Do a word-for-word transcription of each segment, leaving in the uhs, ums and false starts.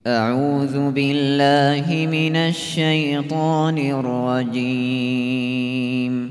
أعوذ بالله من الشيطان الرجيم.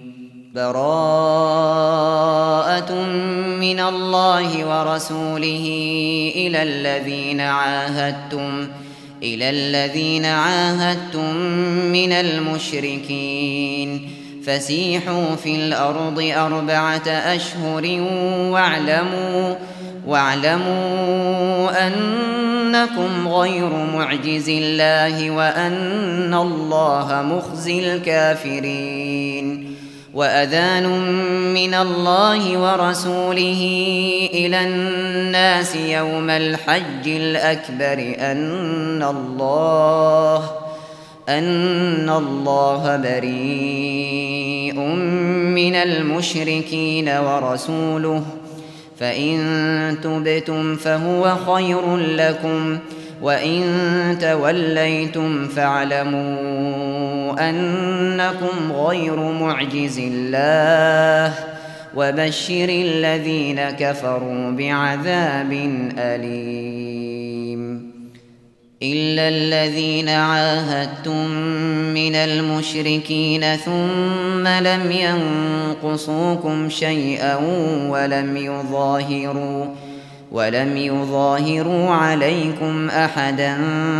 براءة من الله ورسوله إلى الذين عاهدتم إلى الذين عاهدتم من المشركين فسيحوا في الأرض أربعة أشهر واعلموا واعلموا أنكم غير معجز الله وأن الله مخزي الكافرين. وأذان من الله ورسوله إلى الناس يوم الحج الأكبر أن الله أن الله بريء من المشركين ورسوله فإن تبتم فهو خير لكم وإن توليتم فاعلموا أنكم غير معجز الله وبشر الذين كفروا بعذاب أليم. إلا الذين عاهدتم من المشركين ثم لم ينقصوكم شيئا ولم يظاهروا ولم يظاهروا عليكم أحدا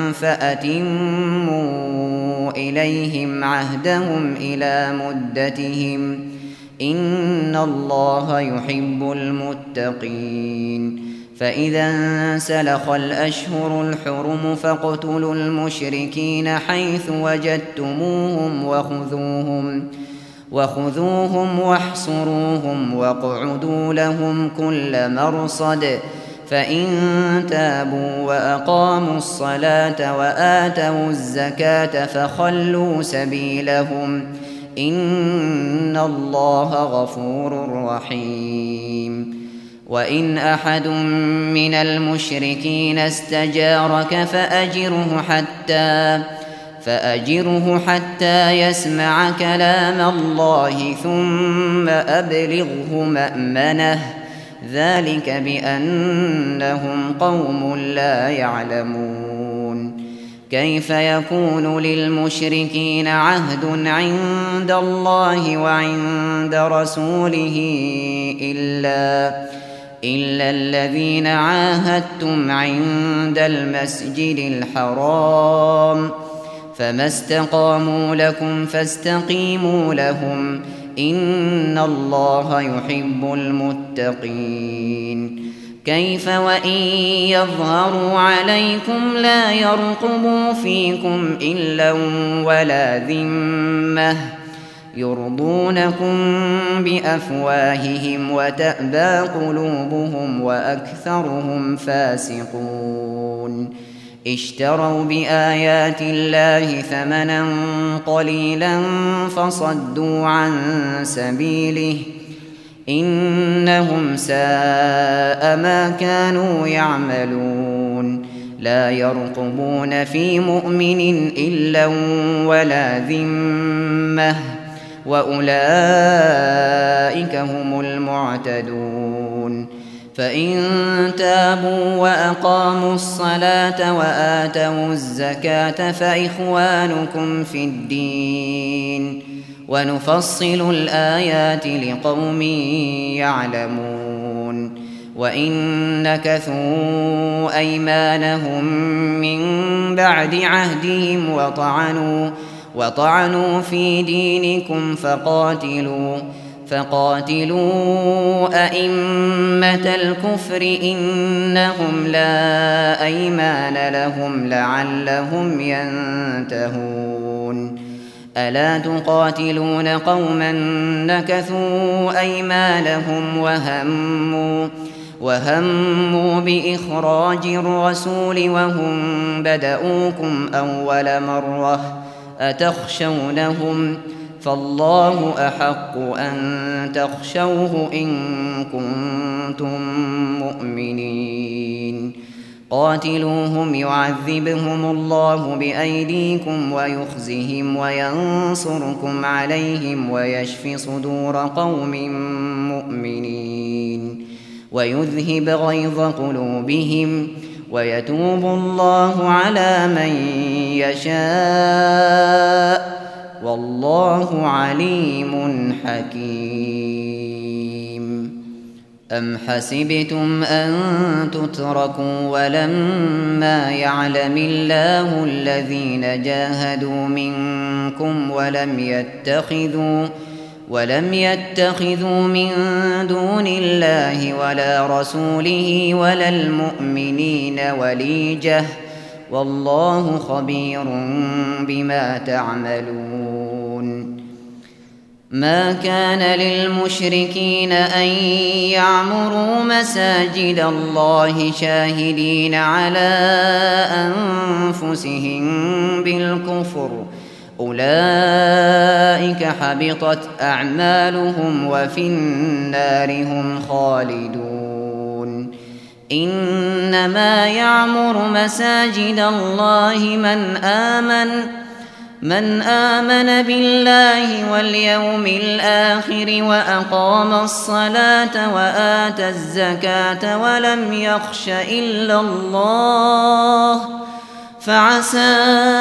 فأتموا إليهم عهدهم إلى مدتهم إن الله يحب المتقين. فإذا انسلخ الأشهر الحرم فاقتلوا المشركين حيث وجدتموهم وخذوهم وخذوهم واحصروهم واقعدوا لهم كل مرصد فإن تابوا وأقاموا الصلاة وآتوا الزكاة فخلوا سبيلهم إن الله غفور رحيم. وإن أحد من المشركين استجارك فأجره حتى فأجره حتى يسمع كلام الله ثم أبلغه مأمنه ذلك بأنهم قوم لا يعلمون. كيف يكون للمشركين عهد عند الله وعند رسوله إلا إلا الذين عاهدتم عند المسجد الحرام فما استقاموا لكم فاستقيموا لهم إن الله يحب المتقين. كيف وإن يظهروا عليكم لا يرقبوا فيكم إلا ولا ذمة يرضونكم بأفواههم وتأبى قلوبهم وأكثرهم فاسقون. اشتروا بآيات الله ثمنا قليلا فصدوا عن سبيله إنهم ساء ما كانوا يعملون. لا يرقبون في مؤمن إلا ولا ذمة وأولئك هم المعتدون. فإن تابوا وأقاموا الصلاة وآتوا الزكاة فإخوانكم في الدين ونفصل الآيات لقوم يعلمون. وإن نكثوا أيمانهم من بعد عهدهم وطعنوا وطعنوا في دينكم فقاتلوا فقاتلوا أئمة الكفر إنهم لا أيمان لهم لعلهم ينتهون. ألا تقاتلون قوما نكثوا أيمانهم وهموا وهموا بإخراج الرسول وهم بدؤوكم أول مرة أتخشونهم فالله أحق أن تخشوه إن كنتم مؤمنين. قاتلوهم يعذبهم الله بأيديكم ويخزهم وينصركم عليهم ويشف صدور قوم مؤمنين ويذهب غيظ قلوبهم ويتوب الله على من يشاء والله عليم حكيم. أم حسبتم أن تتركوا ولما يعلم الله الذين جاهدوا منكم ولم يتخذوا ولم يتخذوا من دون الله ولا رسوله ولا المؤمنين وليجة والله خبير بما تعملون. ما كان للمشركين أن يعمروا مساجد الله شاهدين على أنفسهم بالكفر أولئك حبطت أعمالهم وفي النار هم خالدون. إنما يعمر مساجد الله من آمن من آمن بالله واليوم الآخر وأقام الصلاة وآتى الزكاة ولم يخش إلا الله فعسى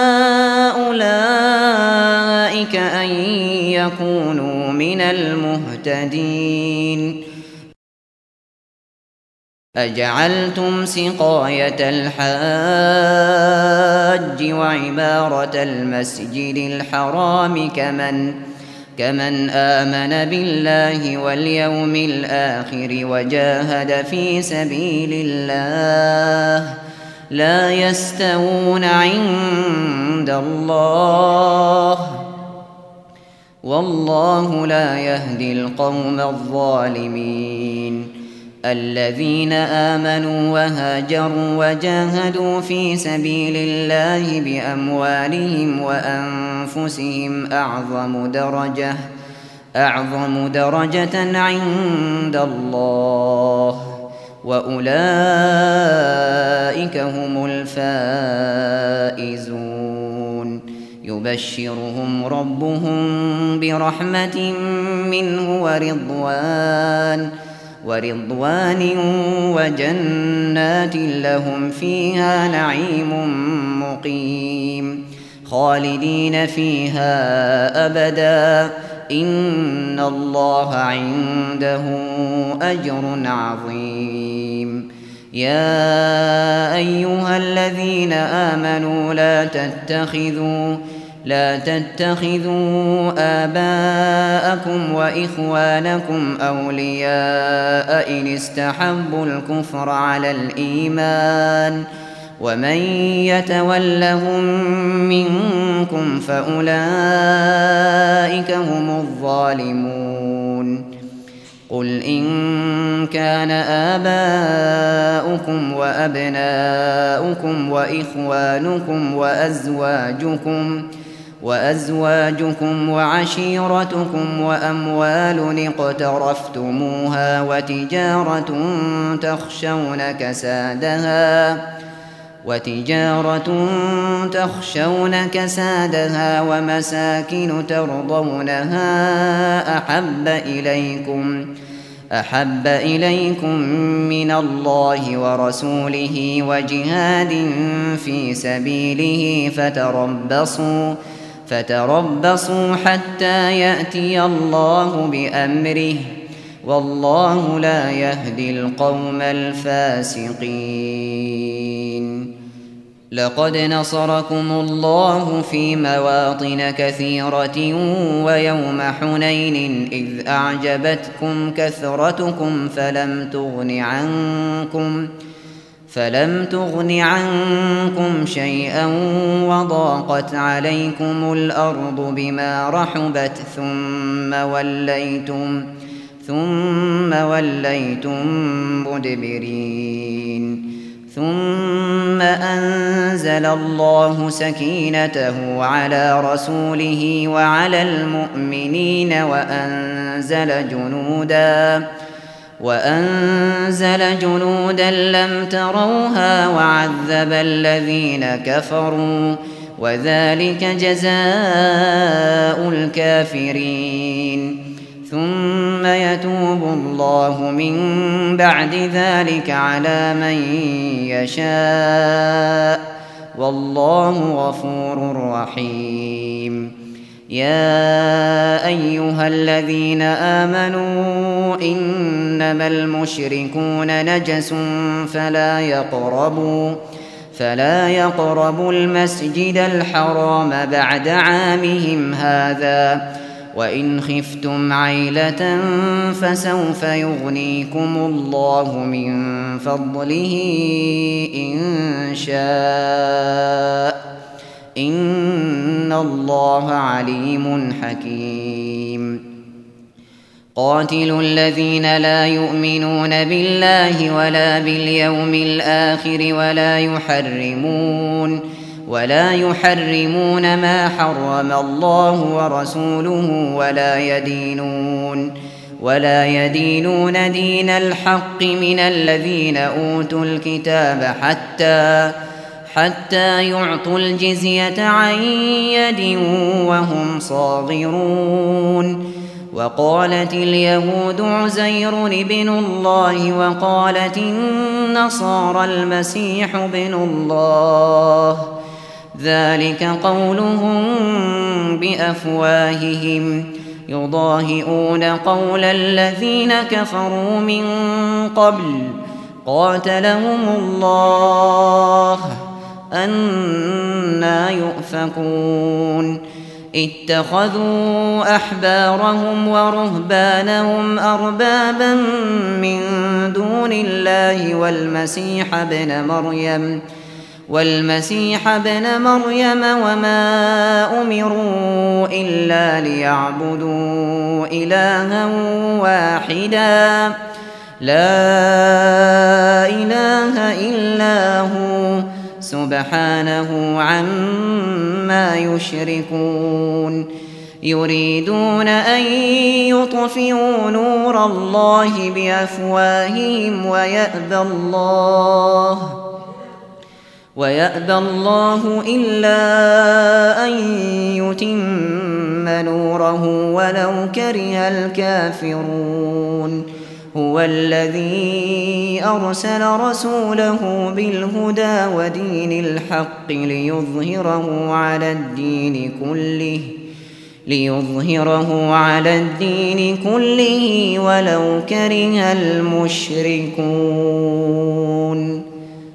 أولئك أن يكونوا من المهتدين. أجعلتم سقاية الحاج وعمارة المسجد الحرام كمن كمن آمن بالله واليوم الآخر وجاهد في سبيل الله لا يستوون عند الله والله لا يهدي القوم الظالمين. الذين آمنوا وهاجروا وجاهدوا في سبيل الله بأموالهم وأنفسهم أعظم درجة أعظم درجة عند الله وأولئك هم الفائزون. يبشرهم ربهم برحمة منه ورضوان ورضوان وجنات لهم فيها نعيم مقيم خالدين فيها أبدا إن الله عنده أجر عظيم. يا أيها الذين آمنوا لا تتخذوا لا تتخذوا آباءكم وإخوانكم أولياء إن استحبوا الكفر على الإيمان ومن يتولهم منكم فأولئك هم الظالمون. قل إن كان آباؤكم وأبناؤكم وإخوانكم وأزواجكم وأزواجكم وعشيرتكم وأموال اقترفتموها وتجارة تخشون كسادها وتجارة تخشون كسادها ومساكن ترضونها أحب إليكم أحب إليكم من الله ورسوله وجهاد في سبيله فتربصوا فتربصوا حتى يأتي الله بأمره والله لا يهدي القوم الفاسقين. لقد نصركم الله في مواطن كثيرة ويوم حنين إذ أعجبتكم كثرتكم فلم تغن عنكم فلم تغن عنكم شيئا وضاقت عليكم الأرض بما رحبت ثم وليتم ثم وليتم مدبرين. ثم أنزل الله سكينته على رسوله وعلى المؤمنين وأنزل جنودا وأنزل جنودا لم تروها وعذب الذين كفروا وذلك جزاء الكافرين. ثم يتوب الله من بعد ذلك على من يشاء والله غفور رحيم. يا أيها الذين آمنوا إنما المشركون نجس فلا يقربوا فلا يقربوا المسجد الحرام بعد عامهم هذا وإن خفتم عيلة فسوف يغنيكم الله من فضله إن شاء إن الله عليم حكيم. قاتلوا الذين لا يؤمنون بالله ولا باليوم الآخر ولا يحرمون ولا يحرمون ما حرم الله ورسوله ولا يدينون ولا يدينون دين الحق من الذين أوتوا الكتاب حتى حتى يعطوا الجزية عن يد وهم صاغرون. وقالت اليهود عزير ابن الله وقالت النصارى المسيح ابن الله ذلك قولهم بأفواههم يضاهئون قول الذين كفروا من قبل قاتلهم الله أنى يؤفكون. اتخذوا أحبارهم ورهبانهم أربابا من دون الله والمسيح ابن مريم والمسيح ابن مريم وما أمروا إلا ليعبدوا إلها واحدا لا إله إلا هو سبحانه عما يشركون. يريدون أن يطفئوا نور الله بأفواههم ويأبى الله ويأبى الله إلا أن يتم نوره ولو كره الكافرون. هو الذي أرسل رسوله بالهدى ودين الحق ليظهره على الدين كله ليظهره على الدين كله ولو كره المشركون.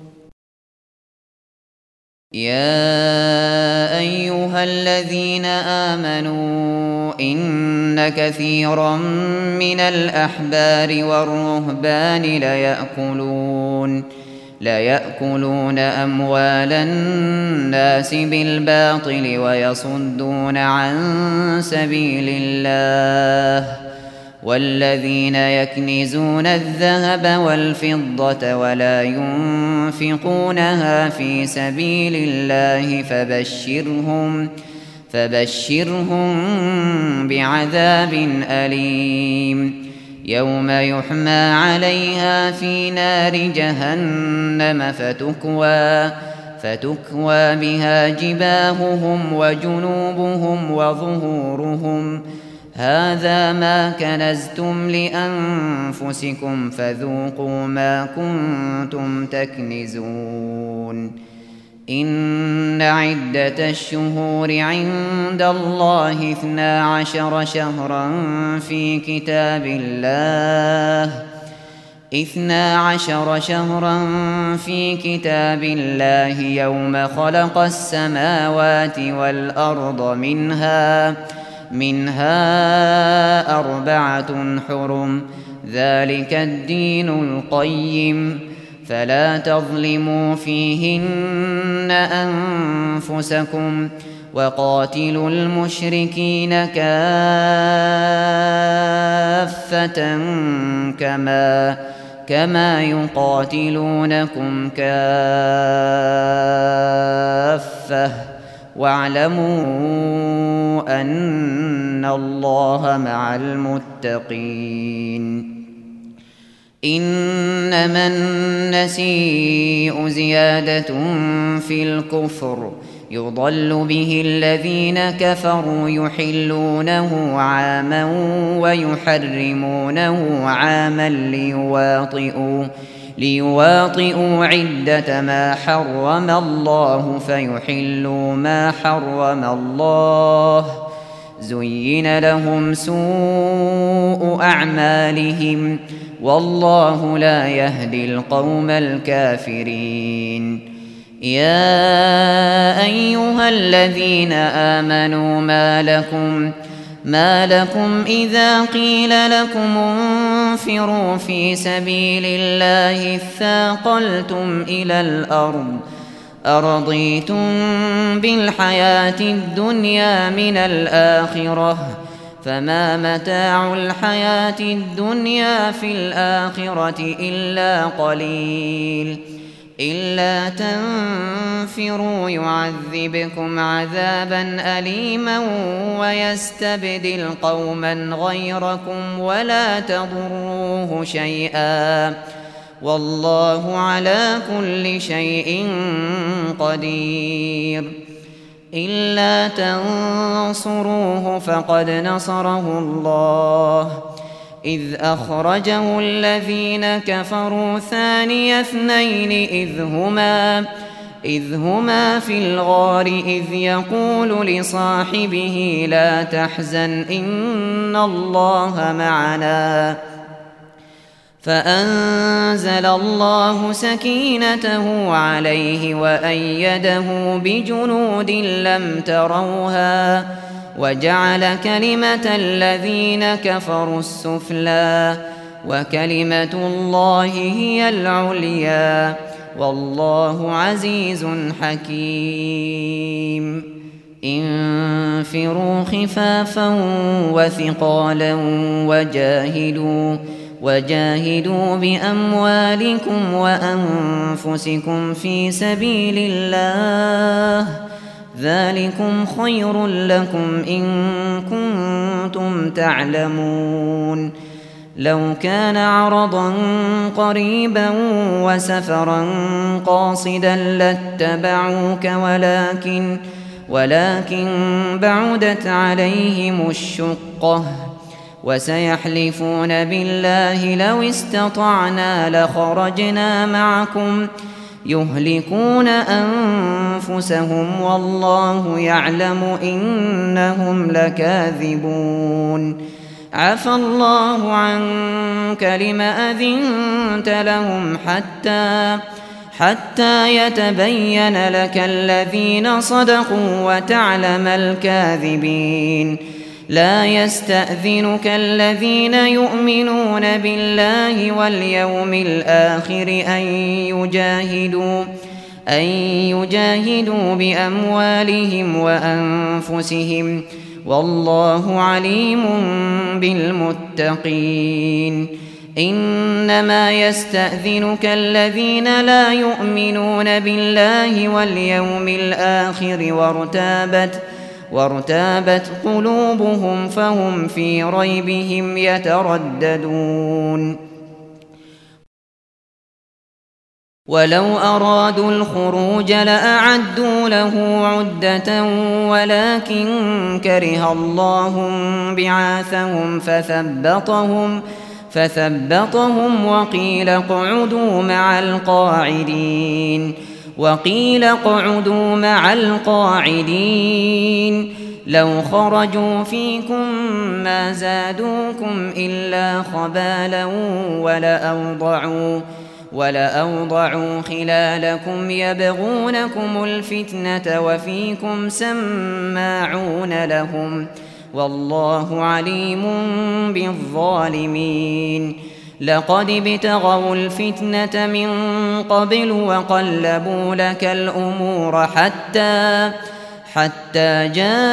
يا أيها الذين آمنوا إن كثيرا من الأحبار والرهبان ليأكلون ليأكلون أموال الناس بالباطل ويصدون عن سبيل الله والذين يكنزون الذهب والفضة ولا ينفقونها في سبيل الله فبشرهم فبشرهم بعذاب أليم. يوم يحمى عليها في نار جهنم فتكوى فتكوى بها جباههم وجنوبهم وظهورهم هذا ما كنزتم لأنفسكم فذوقوا ما كنتم تكنزون. إن عدة الشهور عند الله اثنا عشر شهرا في كتاب الله اثنا عشر شهرا في كتاب الله يوم خلق السماوات والأرض منها منها أربعة حرم ذلك الدين القيم فلا تظلموا فيهن أنفسكم وقاتلوا المشركين كافة كما كما يقاتلونكم كافة واعلموا أن الله مع المتقين. إنما النسيء زيادة في الكفر يضل به الذين كفروا يحلونه عاما ويحرمونه عاما ليواطئوا ليواطئوا عدة ما حرم الله فيحلوا ما حرم الله. زين لهم سوء أعمالهم والله لا يهدي القوم الكافرين. يا أيها الذين آمنوا ما لكم ما لكم إذا قيل لكم انفروا في سبيل الله اثاقلتم إلى الأرض أرضيتم بالحياة الدنيا من الآخرة فما متاع الحياة الدنيا في الآخرة إلا قليل. إلا تنفروا يعذبكم عذابا أليما ويستبدل قوما غيركم ولا تضروه شيئا والله على كل شيء قدير. إلا تنصروه فقد نصره الله إذ أخرجه الذين كفروا ثاني اثنين إذ هما إذ هما في الغار إذ يقول لصاحبه لا تحزن إن الله معنا فأنزل الله سكينته عليه وأيده بجنود لم تروها وجعل كلمة الذين كفروا السفلى وكلمة الله هي العليا والله عزيز حكيم. انفروا خفافا وثقالا وجاهدوا وجاهدوا بأموالكم وأنفسكم في سبيل الله ذلكم خير لكم إن كنتم تعلمون. لو كان عرضا قريبا وسفرا قاصدا لاتبعوك ولكن ولكن بعدت عليهم الشقة وسيحلفون بالله لو استطعنا لخرجنا معكم يهلكون أنفسهم والله يعلم إنهم لكاذبون. عفى الله عنك لم أذنت لهم حتى حتى يتبين لك الذين صدقوا وتعلم الكاذبين. لا يستأذنك الذين يؤمنون بالله واليوم الآخر أن يجاهدوا أن يجاهدوا بأموالهم وأنفسهم والله عليم بالمتقين. إنما يستأذنك الذين لا يؤمنون بالله واليوم الآخر وارتابت وارتابت قلوبهم فهم في ريبهم يترددون. ولو أرادوا الخروج لأعدوا له عدة ولكن كره الله بعاثهم فثبطهم فثبطهم وقيل اقعدوا مع القاعدين وقيل اقعدوا مع القاعدين لو خرجوا فيكم ما زادوكم إلا خبالا ولأوضعوا ولأوضعوا خلالكم يبغونكم الفتنة وفيكم سماعون لهم والله عليم بالظالمين. لقد ابتغوا الفتنة من قبل وقلبوا لك الأمور حتى حتى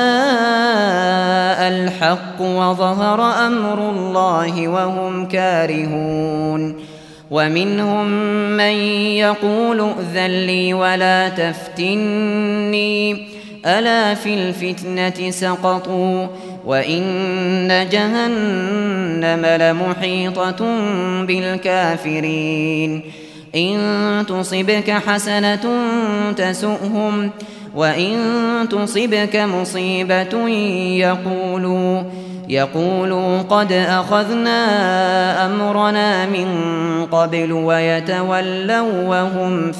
جاء الحق وظهر أمر الله وهم كارهون. ومنهم من يقول ائذن لي ولا تفتني ألا في الفتنة سقطوا وإن جهنم لمحيطة بالكافرين إن تصبك حسنة تسؤهم وإن تصبك مصيبة يقولوا يقولوا قد أخذنا أمرنا من قبل ويتولوا وهم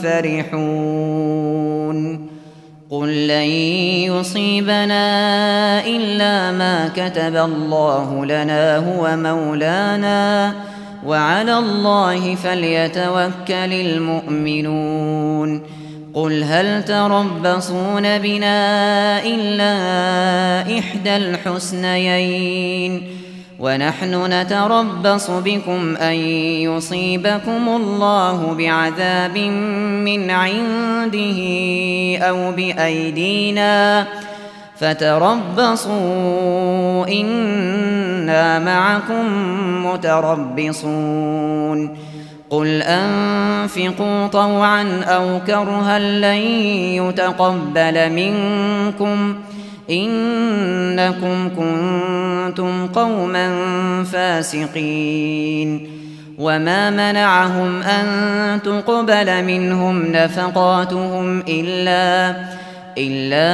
فرحون قل لن يصيبنا إلا ما كتب الله لنا هو مولانا وعلى الله فليتوكل المؤمنون قل هل تربصون بنا إلا إحدى الحسنيين ونحن نتربص بكم أن يصيبكم الله بعذاب من عنده أو بأيدينا فتربصوا إنا معكم متربصون قل أنفقوا طوعا أو كرها لن يتقبل منكم إنكم كنتم قوما فاسقين وما منعهم أن تقبل منهم نفقاتهم إلا إلا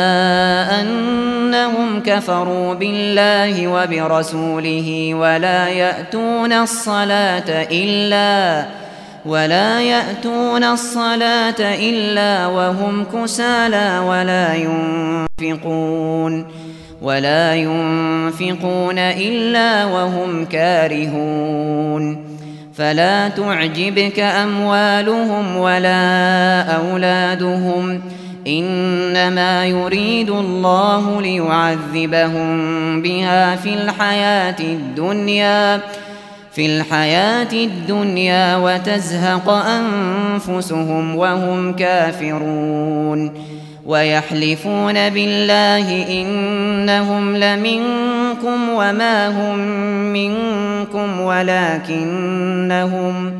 أنهم كفروا بالله وبرسوله ولا يأتون الصلاة إلا ولا يأتون الصلاة إلا وهم كسالى ولا ينفقون ولا ينفقون إلا وهم كارهون فلا تعجبك أموالهم ولا أولادهم إنما يريد الله ليعذبهم بها في الحياة الدنيا في الحياة الدنيا وتزهق أنفسهم وهم كافرون ويحلفون بالله إنهم لمنكم وما هم منكم ولكنهم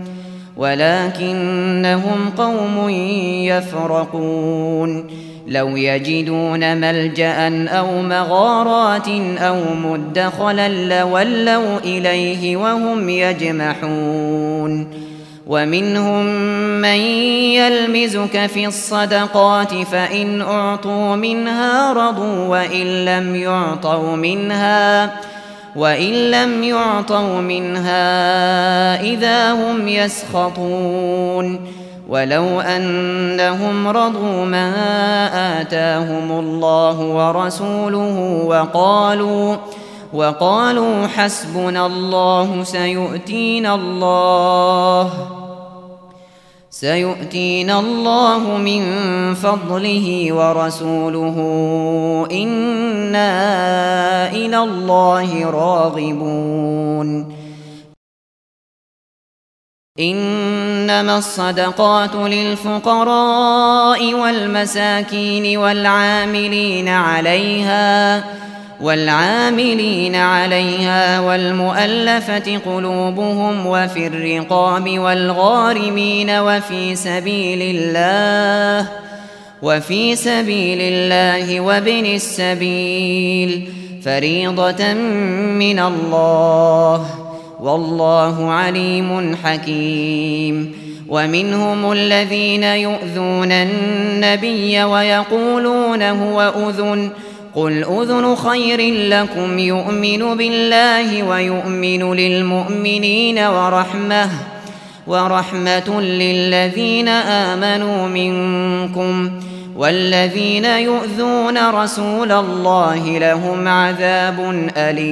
ولكنهم قوم يفرقون لو يجدون ملجأ أو مغارات أو مدخلا لولوا إليه وهم يجمحون ومنهم من يلمزك في الصدقات فإن أعطوا منها رضوا وإن لم يعطوا منها وإن لم يعطوا منها إذا هم يسخطون ولو أنهم رضوا ما آتاهم الله ورسوله وقالوا وقالوا حسبنا الله سيؤتينا الله سيؤتينا الله من فضله ورسوله إنا إلى الله راغبون إنما الصدقات للفقراء والمساكين والعاملين عليها والعاملين عليها والمؤلفة قلوبهم وفي الرقاب والغارمين وفي سبيل الله وفي سبيل الله وابن السبيل فريضة من الله والله عليم حكيم ومنهم الذين يؤذون النبي ويقولون هو أذن قل أذن خير لكم يؤمن بالله ويؤمن للمؤمنين ورحمة ورحمة للذين آمنوا منكم والذين يؤذون رسول الله لهم عذاب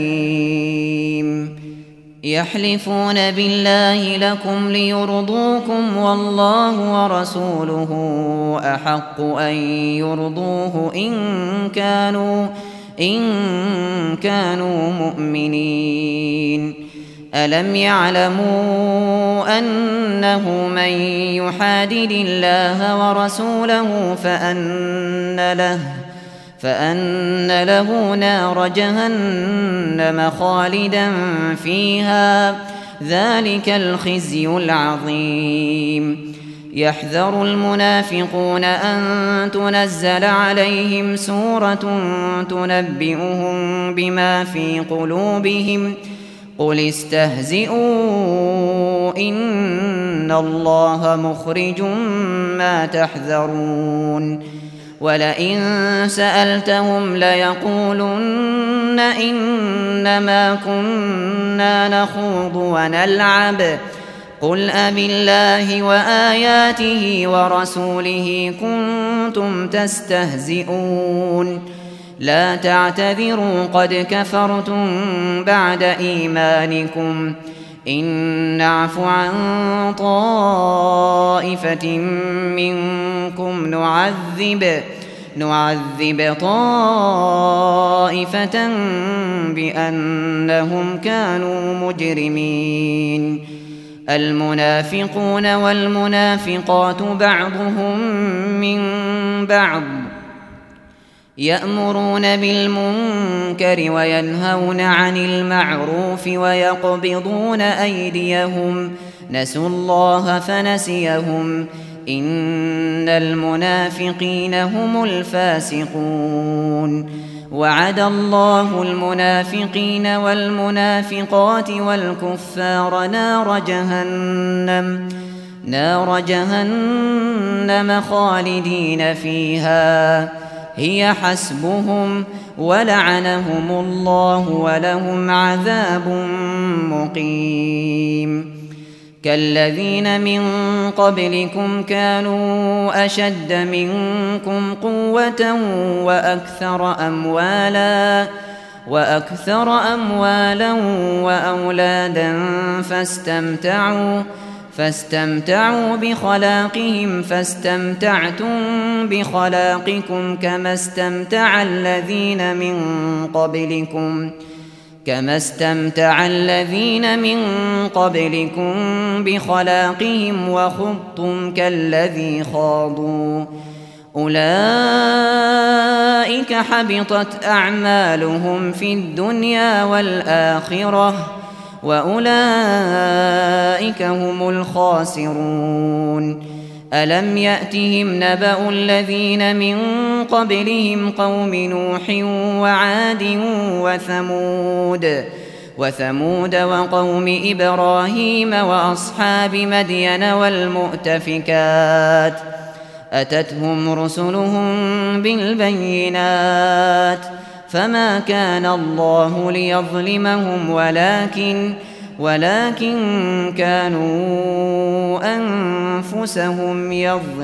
أليم يحلفون بالله لكم ليرضوكم والله ورسوله أحق أن يرضوه إن كانوا إن كانوا مؤمنين ألم يعلموا أنه من يحادد الله ورسوله فأن له فأن له نار جهنم خالدا فيها ذلك الخزي العظيم يحذر المنافقون أن تنزل عليهم سورة تنبئهم بما في قلوبهم قل استهزئوا إن الله مخرج ما تحذرون ولئن سألتهم ليقولن إنما كنا نخوض ونلعب قل أبالله وآياته ورسوله كنتم تستهزئون لا تعتذروا قد كفرتم بعد إيمانكم إن نعف عن طائفة منكم نعذب نعذب طائفة بأنهم كانوا مجرمين المنافقون والمنافقات بعضهم من بعض يأمرون بالمنكر وينهون عن المعروف ويقبضون أيديهم نسوا الله فنسيهم إن المنافقين هم الفاسقون وعد الله المنافقين والمنافقات والكفار نار جهنم نار جهنم خالدين فيها هي حسبهم ولعنهم الله ولهم عذاب مقيم كالذين من قبلكم كانوا أشد منكم قوة وأكثر أموالا وأكثر أموالا وأولادا فاستمتعوا فاستمتعوا بخلاقهم فاستمتعتم بخلاقكم كما استمتع الذين من قبلكم كما استمتع الذين من قبلكم بخلاقهم وخضتم كالذي خاضوا أولئك حبطت أعمالهم في الدنيا والآخرة وأولئك هم الخاسرون ألم يأتهم نبأ الذين من قبلهم قوم نوح وعاد وثمود وثمود وقوم إبراهيم وأصحاب مدين والمؤتفكات أتتهم رسلهم بالبينات فما كان الله ليظلمهم ولكن ولكن كانوا أنفسهم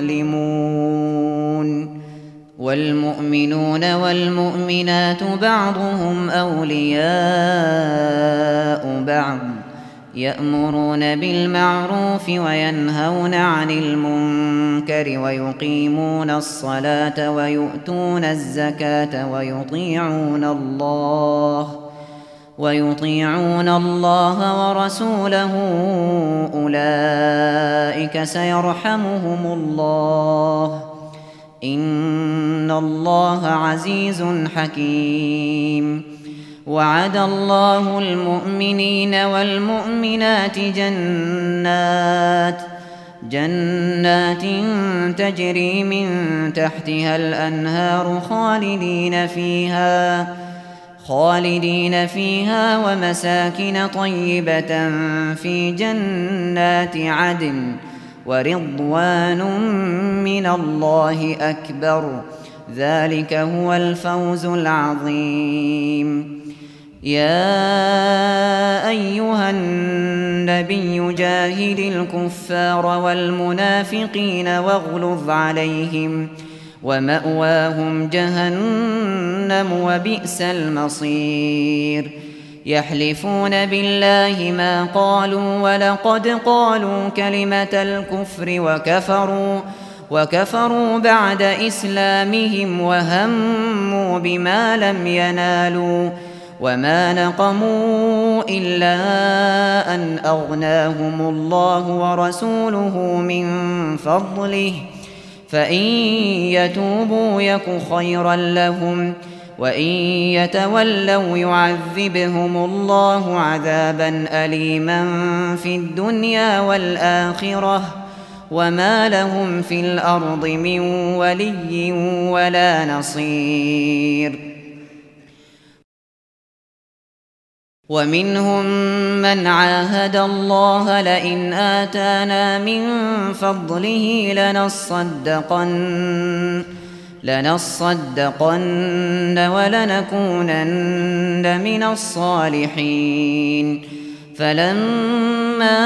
يظلمون والمؤمنون والمؤمنات بعضهم أولياء بعض يأمرون بالمعروف وينهون عن المنكر ويقيمون الصلاة ويؤتون الزكاة ويطيعون الله ويطيعون الله ورسوله أولئك سيرحمهم الله إن الله عزيز حكيم وعد الله المؤمنين والمؤمنات جنات جنات تجري من تحتها الأنهار خالدين فيها خالدين فيها ومساكن طيبة في جنات عدن ورضوان من الله أكبر ذلك هو الفوز العظيم يا أيها النبي جاهد الكفار والمنافقين واغلظ عليهم ومأواهم جهنم وبئس المصير يحلفون بالله ما قالوا ولقد قالوا كلمة الكفر وكفروا وكفروا بعد إسلامهم وهموا بما لم ينالوا وما نقموا إلا أن أغناهم الله ورسوله من فضله فإن يتوبوا يك خيرا لهم وإن يتولوا يعذبهم الله عذابا أليما في الدنيا والآخرة وما لهم في الأرض من ولي ولا نصير. ومنهم من عاهد الله لئن آتانا من فضله لنصدقن لنصدقن ولنكونن من الصالحين. فلما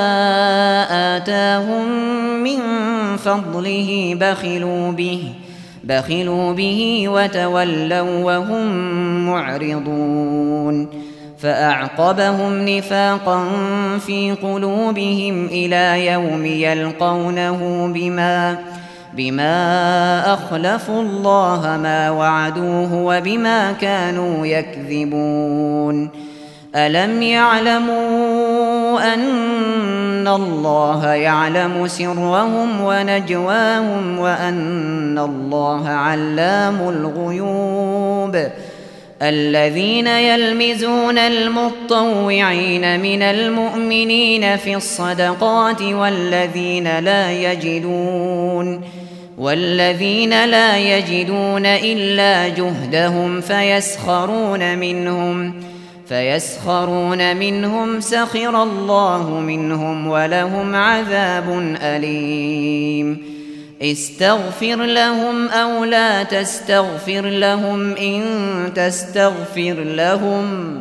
آتاهم من فضله بخلوا به بخلوا به وتولوا وهم معرضون. فأعقبهم نفاقا في قلوبهم إلى يوم يلقونه بما بما أخلفوا الله ما وعدوه وبما كانوا يكذبون. ألم يعلموا أن الله يعلم سرهم ونجواهم وأن الله علام الغيوب. الذين يلمزون المطوعين من المؤمنين في الصدقات والذين لا يجدون والذين لا يجدون إلا جهدهم فيسخرون منهم فيسخرون منهم سخر الله منهم ولهم عذاب أليم. استغفر لهم أو لا تستغفر لهم إن تستغفر لهم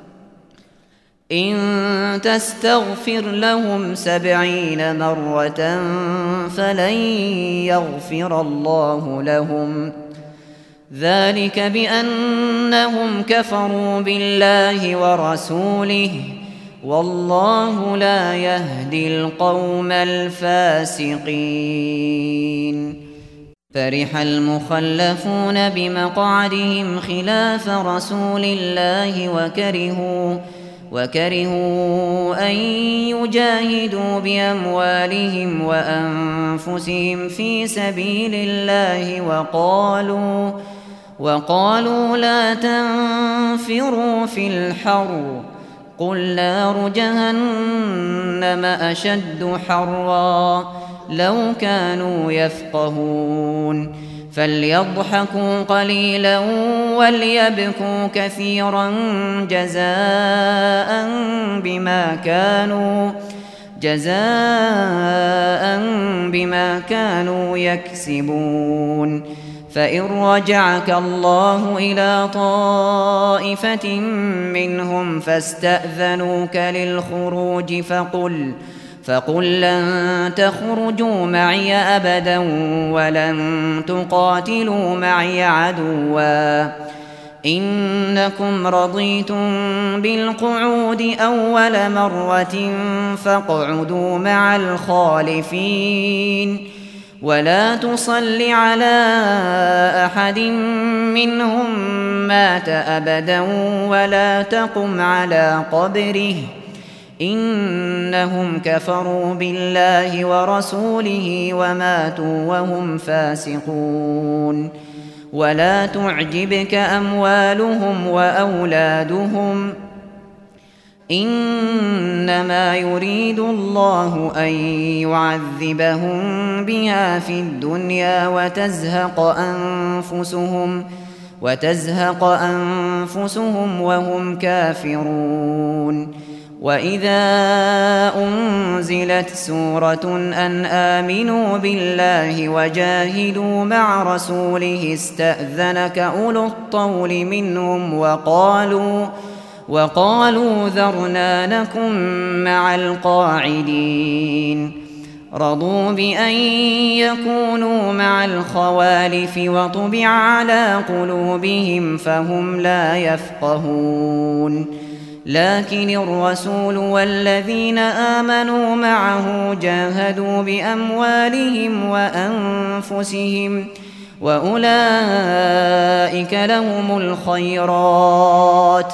إن تستغفر لهم سبعين مرة فلن يغفر الله لهم. ذلك بأنهم كفروا بالله ورسوله والله لا يهدي القوم الفاسقين. فرح المخلفون بمقعدهم خلاف رسول الله وكرهوا وكرهوا أن يجاهدوا بأموالهم وأنفسهم في سبيل الله وقالوا وقالوا لا تنفروا في الحر قل نار جهنم أشد حرا لو كانوا يفقهون. فليضحكوا قليلا وليبكوا كثيرا جزاء بما كانوا جزاء بما كانوا يكسبون. فإن رجعك الله إلى طائفة منهم فاستأذنوك للخروج فقل فقل لن تخرجوا معي أبدا ولن تقاتلوا معي عدوا إنكم رضيتم بالقعود أول مرة فاقعدوا مع الخالفين ولا تصل على أحد منهم مات أبدا ولا تقم على قبره إنهم كفروا بالله ورسوله وماتوا وهم فاسقون. ولا تعجبك أموالهم وأولادهم إنما يريد الله أن يعذبهم بها في الدنيا وتزهق أنفسهم وتزهق أنفسهم وهم كافرون. وإذا أنزلت سورة أن آمنوا بالله وجاهدوا مع رسوله استأذنك أولو الطول منهم وقالوا وقالوا ذرنا نكن مع القاعدين. رضوا بأن يكونوا مع الخوالف وطبع على قلوبهم فهم لا يفقهون. لكن الرسول والذين آمنوا معه جاهدوا بأموالهم وأنفسهم وأولئك لهم الخيرات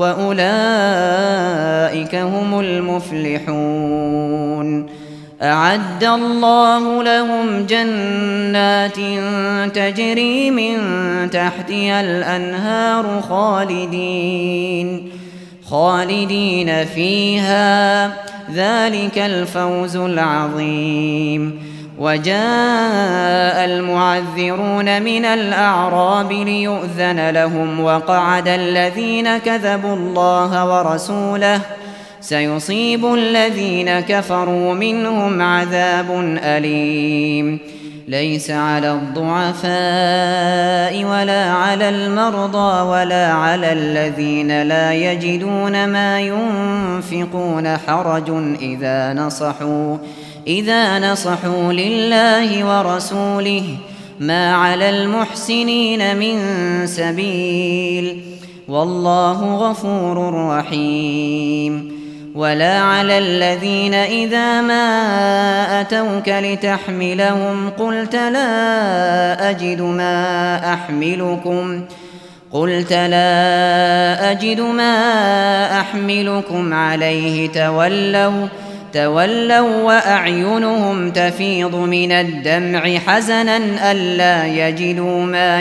وأولئك هم المفلحون. أعد الله لهم جنات تجري من تحتها الأنهار خالدين خالدين فيها ذلك الفوز العظيم. وجاء المعذرون من الأعراب ليؤذن لهم وقعد الذين كذبوا الله ورسوله سيصيب الذين كفروا منهم عذاب أليم. ليس على الضعفاء ولا على المرضى ولا على الذين لا يجدون ما ينفقون حرج إذا نصحوا إذا نصحوا لله ورسوله ما على المحسنين من سبيل والله غفور رحيم. ولا على الذين إذا ما أتوك لتحملهم قلت لا أجد ما أحملكم قلت لا أجد ما أحملكم عليه تولوا تولوا وأعينهم تفيض من الدمع حزنا ألا يجدوا ما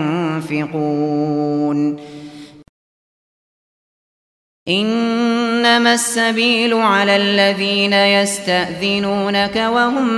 ينفقون. إنما السبيل على الذين يستأذنونك وهم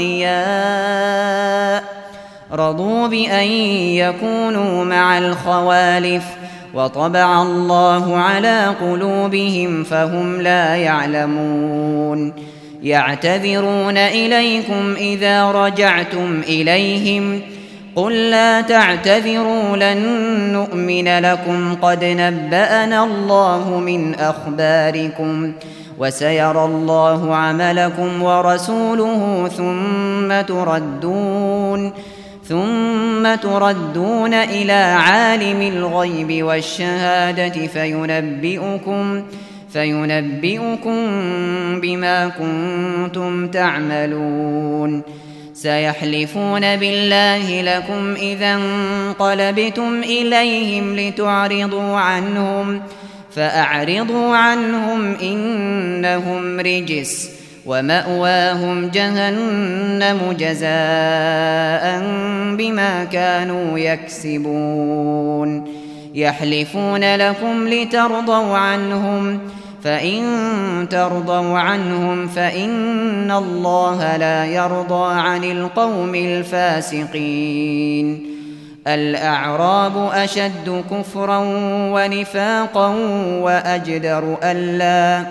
أغنياء رضوا بأن يكونوا مع الخوالف وطبع الله على قلوبهم فهم لا يعلمون. يعتذرون إليكم إذا رجعتم إليهم قل لا تعتذروا لن نؤمن لكم قد نبأنا الله من أخباركم وسيرى الله عملكم ورسوله ثم تردون ثم تردون إلى عالم الغيب والشهادة فينبئكم فينبئكم بما كنتم تعملون. سيحلفون بالله لكم إذا انقلبتم إليهم لتعرضوا عنهم فأعرضوا عنهم إنهم رجس ومأواهم جهنم جزاء بما كانوا يكسبون. يحلفون لكم لترضوا عنهم فإن ترضوا عنهم فإن الله لا يرضى عن القوم الفاسقين. الأعراب أشد كفرا ونفاقا وأجدر ألا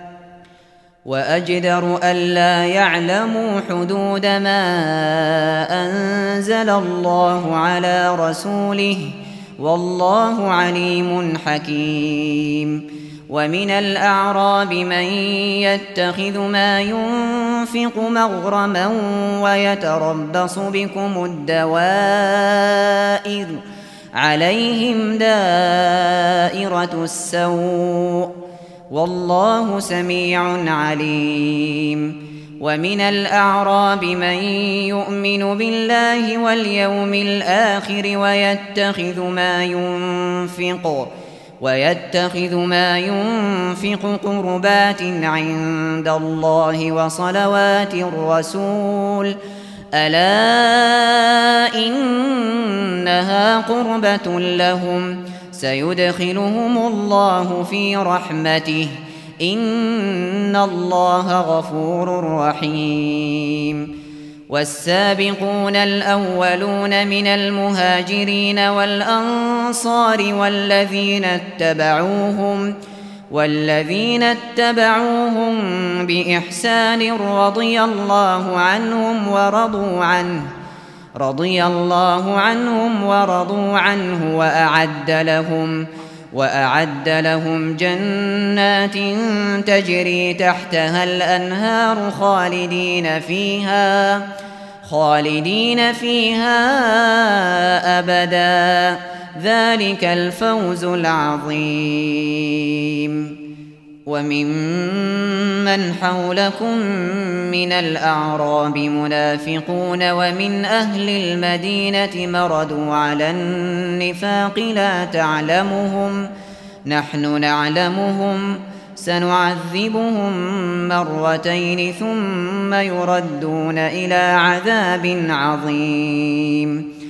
وأجدر ألا يعلموا حدود ما أنزل الله على رسوله والله عليم حكيم. ومن الأعراب من يتخذ ما ينفق مغرما ويتربص بكم الدوائر عليهم دائرة السوء والله سميع عليم. ومن الأعراب من يؤمن بالله واليوم الآخر ويتخذ ما ينفق ويتخذ ما ينفق قربات عند الله وصلوات الرسول ألا إنها قربة لهم سيدخلهم الله في رحمته إن الله غفور رحيم. والسابقون الأولون من المهاجرين والأنصار والذين اتبعوهم والذين اتبعوهم بإحسان رضي الله عنهم ورضوا عنه رضي الله عنهم ورضوا عنه وأعد لهم وأعد لهم جنات تجري تحتها الأنهار خالدين فيها خالدين فيها أبدا ذلك الفوز العظيم. وممن حولكم من الأعراب منافقون ومن أهل المدينة مردوا على النفاق لا تعلمهم نحن نعلمهم سنعذبهم مرتين ثم يردون إلى عذاب عظيم.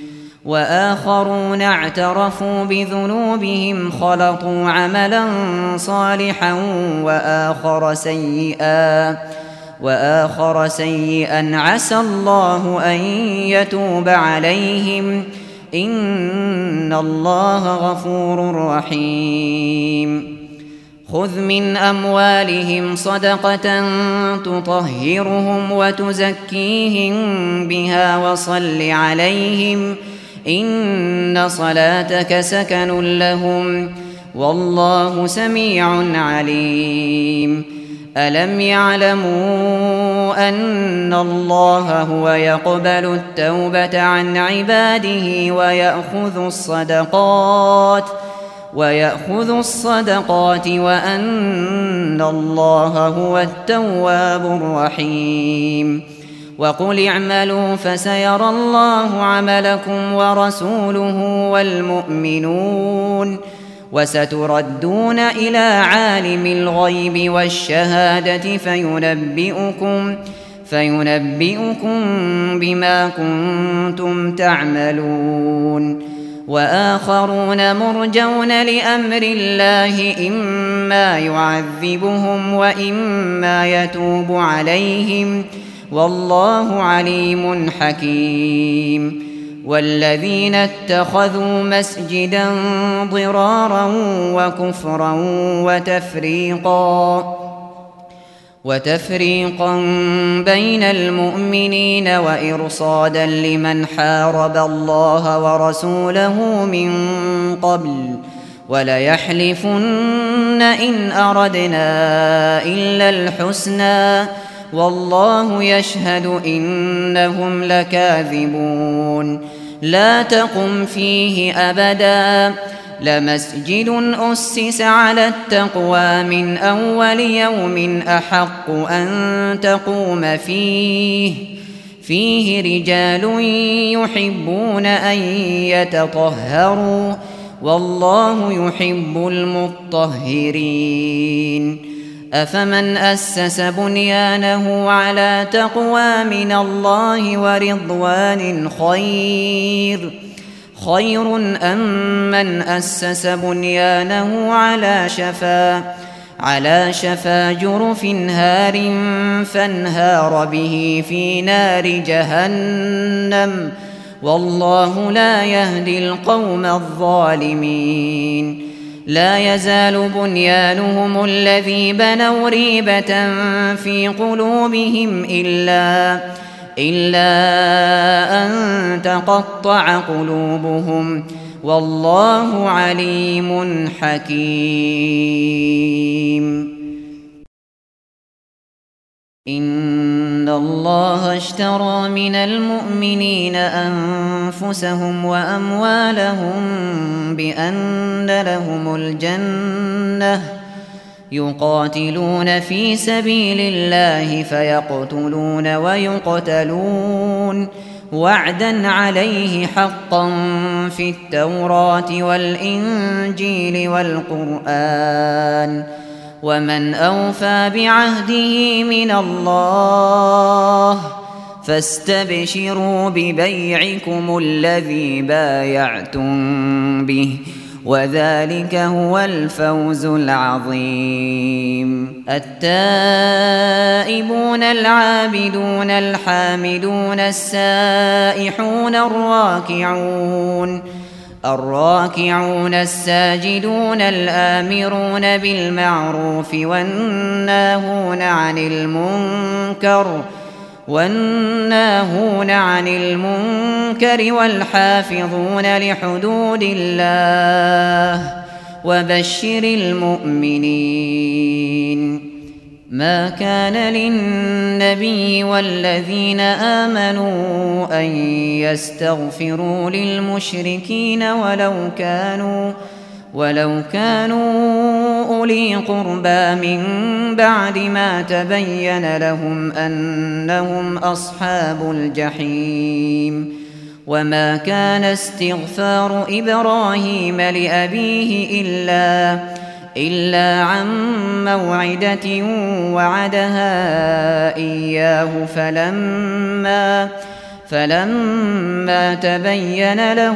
وآخرون اعترفوا بذنوبهم خلطوا عملا صالحا وآخر سيئا وآخر سيئا عسى الله أن يتوب عليهم إن الله غفور رحيم خذ من أموالهم صدقة تطهرهم وتزكيهم بها وصل عليهم إن صلاتك سكن لهم والله سميع عليم ألم يعلموا أن الله هو يقبل التوبة عن عباده ويأخذ الصدقات ويأخذ الصدقات وأن الله هو التواب الرحيم وقل اعملوا فسيرى الله عملكم ورسوله والمؤمنون وستردون إلى عالم الغيب والشهادة فينبئكم فينبئكم بما كنتم تعملون وآخرون مرجون لأمر الله إما يعذبهم وإما يتوب عليهم والله عليم حكيم والذين اتخذوا مسجدا ضرارا وكفرا وتفريقا وتفريقا بين المؤمنين وإرصادا لمن حارب الله ورسوله من قبل وليحلفن إن أردنا إلا الحسنى والله يشهد إنهم لكاذبون لا تقم فيه أبدا لمسجد أسس على التقوى من أول يوم أحق أن تقوم فيه فيه رجال يحبون أن يتطهروا والله يحب المطهرين أفمن أسس بنيانه على تقوى من الله ورضوان خير خير أم من أسس بنيانه على شفا على شفا جرف هار فانهار به في نار جهنم والله لا يهدي القوم الظالمين لا يزال بنيانهم الذي بنوا ريبة في قلوبهم إلا إلا أن تقطع قلوبهم والله عليم حكيم إن الله اشترى من المؤمنين أنفسهم وأموالهم بأن لهم الجنة يقاتلون في سبيل الله فيقتلون ويقتلون وعدا عليه حقا في التوراة والإنجيل والقرآن ومن أوفى بعهده من الله فاستبشروا ببيعكم الذي بايعتم به وذلك هو الفوز العظيم التائبون العابدون الحامدون السائحون الراكعون الراكعون الساجدون الآمرون بالمعروف والناهون عن المنكر والناهون عن المنكر والحافظون لحدود الله وبشر المؤمنين ما كان للنبي والذين آمنوا أن يستغفروا للمشركين ولو كانوا ولو كانوا أولي قربى من بعد ما تبين لهم أنهم أصحاب الجحيم وما كان استغفار إبراهيم لأبيه إلا إلا عن موعدة وعدها إياه فلما فلما تبين له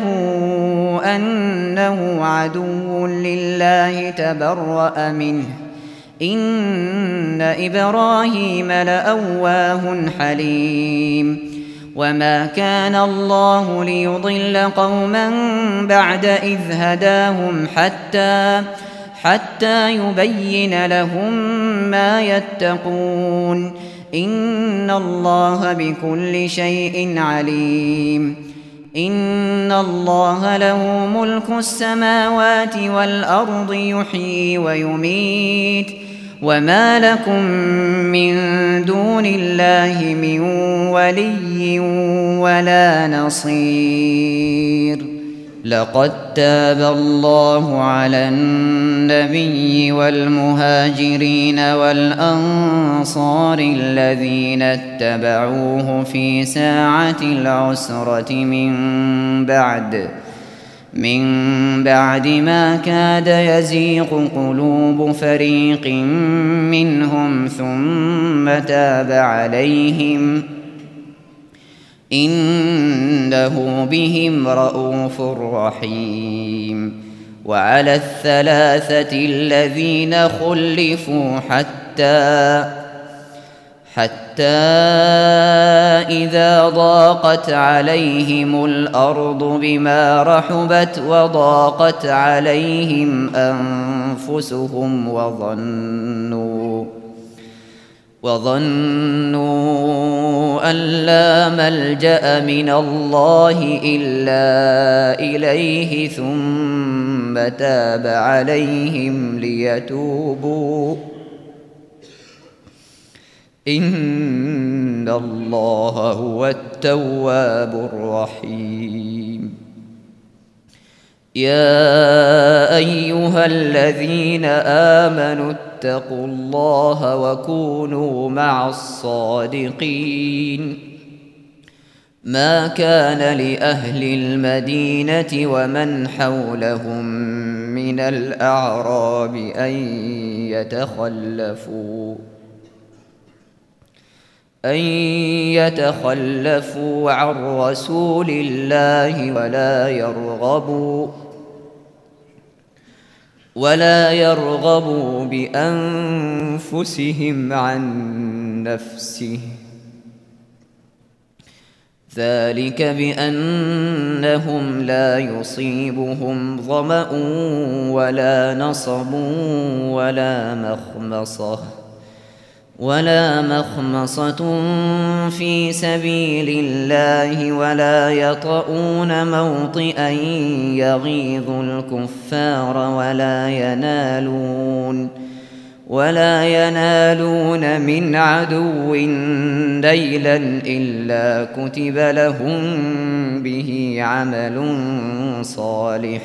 أنه عدو لله تبرأ منه إن إبراهيم لأواه حليم وما كان الله ليضل قوما بعد إذ هداهم حتى حتى يبين لهم ما يتقون إن الله بكل شيء عليم إن الله له ملك السماوات والأرض يحيي ويميت وما لكم من دون الله من ولي ولا نصير لقد تاب الله على النبي والمهاجرين والأنصار الذين اتبعوه في ساعة العسرة من بعد من بعد ما كاد يزيغ قلوب فريق منهم ثم تاب عليهم إنه بهم رءوف رحيم وعلى الثلاثة الذين خلفوا حتى حتى إذا ضاقت عليهم الأرض بما رحبت وضاقت عليهم أنفسهم وظنوا وظنوا أن لا ملجأ من الله إلا إليه ثم تاب عليهم ليتوبوا إن الله هو التواب الرحيم يا أيها الذين آمنوا اتقوا الله وكونوا مع الصادقين ما كان لأهل المدينة ومن حولهم من الأعراب أن يتخلفوا أن يتخلفوا عن رسول الله ولا يرغبوا ولا يرغبوا بأنفسهم عن نفسه ذلك بأنهم لا يصيبهم ظمأ ولا نصب ولا مخمصة ولا مخمصة في سبيل الله ولا يطؤون موطئا يغيظ الكفار ولا ينالون ولا ينالون من عدو نيلا إلا كتب لهم به عمل صالح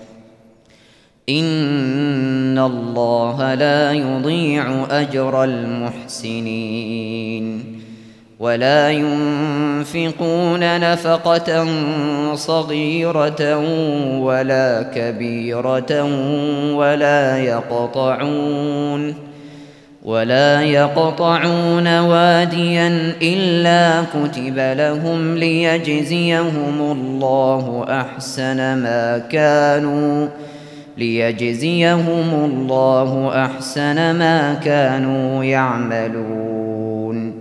إن الله لا يضيع أجر المحسنين ولا ينفقون نفقة صغيرة ولا كبيرة ولا يقطعون ولا يقطعون واديا إلا كتب لهم ليجزيهم الله أحسن ما كانوا ليجزيهم الله أحسن ما كانوا يعملون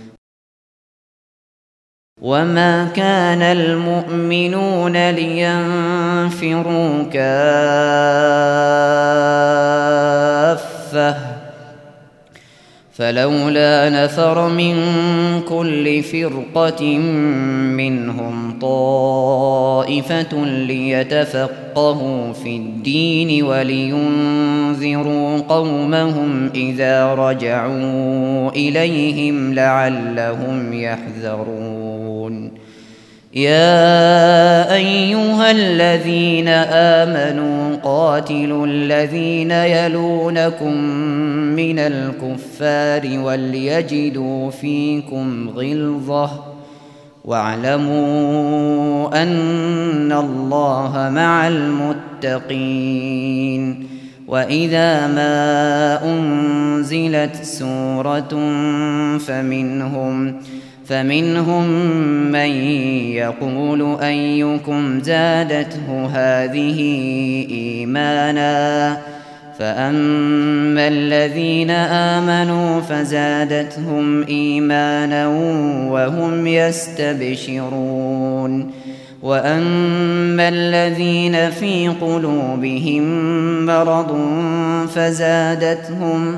وما كان المؤمنون لينفروا كافة فلولا نفر من كل فرقة منهم طائفة ليتفقهوا في الدين ولينذروا قومهم إذا رجعوا إليهم لعلهم يحذرون يا أيها الذين آمنوا قاتلوا الذين يلونكم من الكفار وليجدوا فيكم غلظة واعلموا أن الله مع المتقين وإذا ما أنزلت سورة فمنهم فمنهم من يقول أيكم زادته هذه إيمانا فأما الذين آمنوا فزادتهم إيمانا وهم يستبشرون وأما الذين في قلوبهم مرض فزادتهم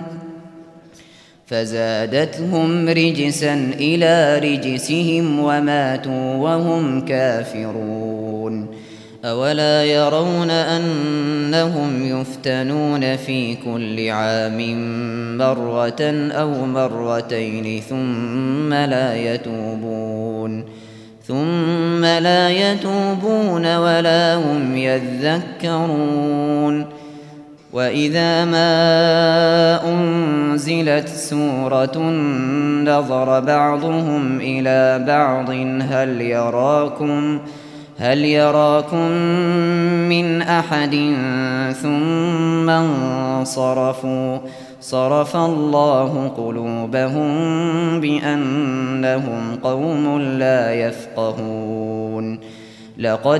فزادتهم رجسا إلى رجسهم وماتوا وهم كافرون أولا يرون أنهم يفتنون في كل عام مرة أو مرتين ثم لا يتوبون ثم لا يتوبون ولا هم يذكرون وإذا ما أنزلت سورة نظر بعضهم إلى بعض هل يراكم هل يراكم من أحد ثم انصرفوا صرف الله قلوبهم بأنهم قوم لا يفقهون لقد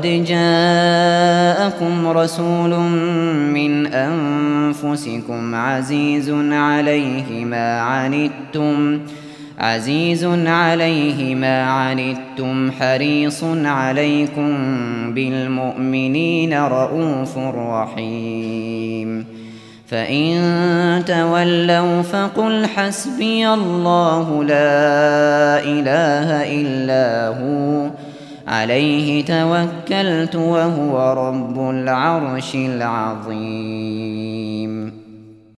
جاءكم رسول من أنفسكم عزيز عليه ما عنتم عزيز عليه ما عنتم حريص عليكم بالمؤمنين رؤوف رحيم فإن تولوا فقل حسبي الله لا إله إلا هو عليه توكلت وهو رب العرش العظيم